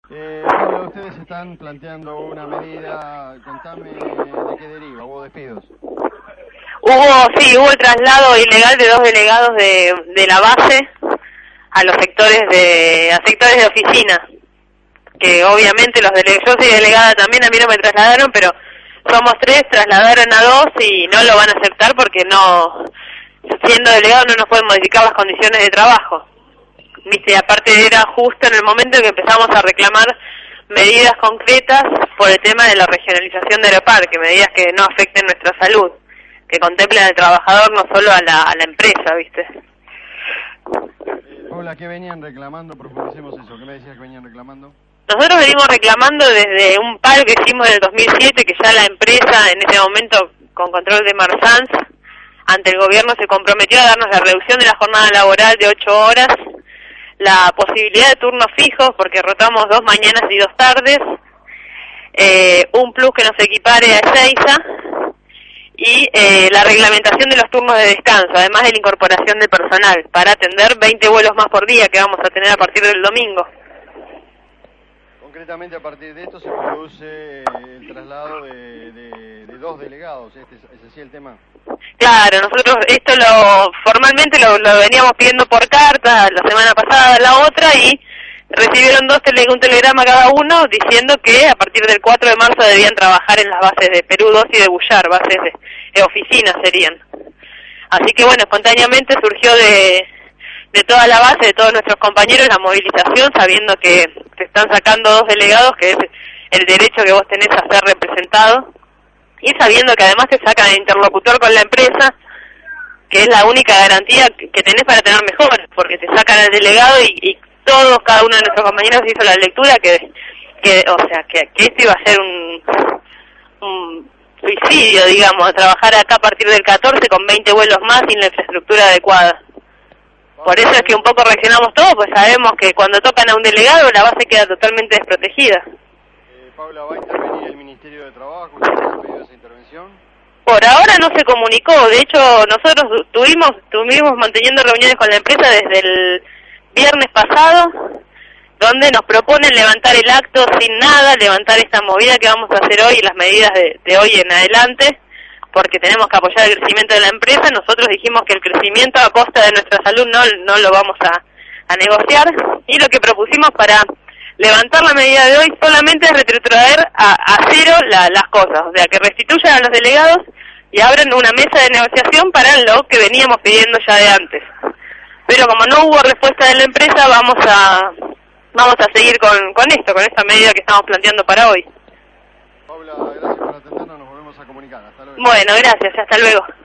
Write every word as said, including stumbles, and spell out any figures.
Eh, Paula, ustedes están planteando una medida, contame de qué deriva, hubo despidos. Hubo, sí, hubo el traslado ilegal de dos delegados de, de la base a los sectores de, a sectores de oficina, que obviamente los delegados, yo soy delegada también, a mí no me trasladaron, pero somos tres, trasladaron a dos y no lo van a aceptar porque no, siendo delegado no nos pueden modificar las condiciones de trabajo. Viste, aparte era justo en el momento en que empezamos a reclamar medidas concretas por el tema de la regionalización de Aeroparque, medidas que no afecten nuestra salud, que contemplen al trabajador, no solo a la, a la empresa, ¿viste? Hola, ¿qué venían reclamando? Profundicemos eso, ¿qué me decías que venían reclamando? Nosotros venimos reclamando desde un paro que hicimos en el dos mil siete, que ya la empresa, en ese momento, con control de Marsans, ante el gobierno se comprometió a darnos la reducción de la jornada laboral de ocho horas, la posibilidad de turnos fijos, porque rotamos dos mañanas y dos tardes, eh, un plus que nos equipare a Ezeiza, y eh, la reglamentación de los turnos de descanso, además de la incorporación de personal, para atender veinte vuelos más por día que vamos a tener a partir del domingo. Concretamente, a partir de esto se produce el traslado de, de, de dos delegados, ¿este es, ¿es así el tema? Claro, nosotros esto lo formalmente lo, lo veníamos pidiendo por carta la semana pasada, la otra, y recibieron dos tele, un telegrama cada uno diciendo que a partir del cuatro de marzo debían trabajar en las bases de Perú dos y de Bullar, bases de, de oficinas serían. Así que bueno, espontáneamente surgió de, de toda la base, de todos nuestros compañeros, la movilización, sabiendo que te están sacando dos delegados, que es el derecho que vos tenés a ser representado, y sabiendo que además te sacan el interlocutor con la empresa, que es la única garantía que tenés para tener mejores, porque te sacan al delegado y, y todos, cada uno de nuestros compañeros hizo la lectura que, que o sea, que, que esto iba a ser un, un suicidio, digamos, trabajar acá a partir del catorce con veinte vuelos más sin la infraestructura adecuada. Por eso es que un poco reaccionamos todos, pues sabemos que cuando tocan a un delegado la base queda totalmente desprotegida. Eh, Paula, ¿va a intervenir el Ministerio de Trabajo? ¿Ustedes han pedido esa intervención? Por ahora no se comunicó, de hecho nosotros tuvimos, estuvimos manteniendo reuniones con la empresa desde el viernes pasado, donde nos proponen levantar el acto sin nada, levantar esta movida que vamos a hacer hoy y las medidas de, de hoy en adelante, porque tenemos que apoyar el crecimiento de la empresa. Nosotros dijimos que el crecimiento a costa de nuestra salud no, no lo vamos a, a negociar, y lo que propusimos para levantar la medida de hoy solamente es retrotraer a, a cero la, las cosas, o sea, que restituyan a los delegados y abran una mesa de negociación para lo que veníamos pidiendo ya de antes. Pero como no hubo respuesta de la empresa, vamos a vamos a seguir con, con esto, con esta medida que estamos planteando para hoy. Paula, gracias por atendernos, nos volvemos a comunicar. Hasta luego. Bueno, gracias, hasta luego.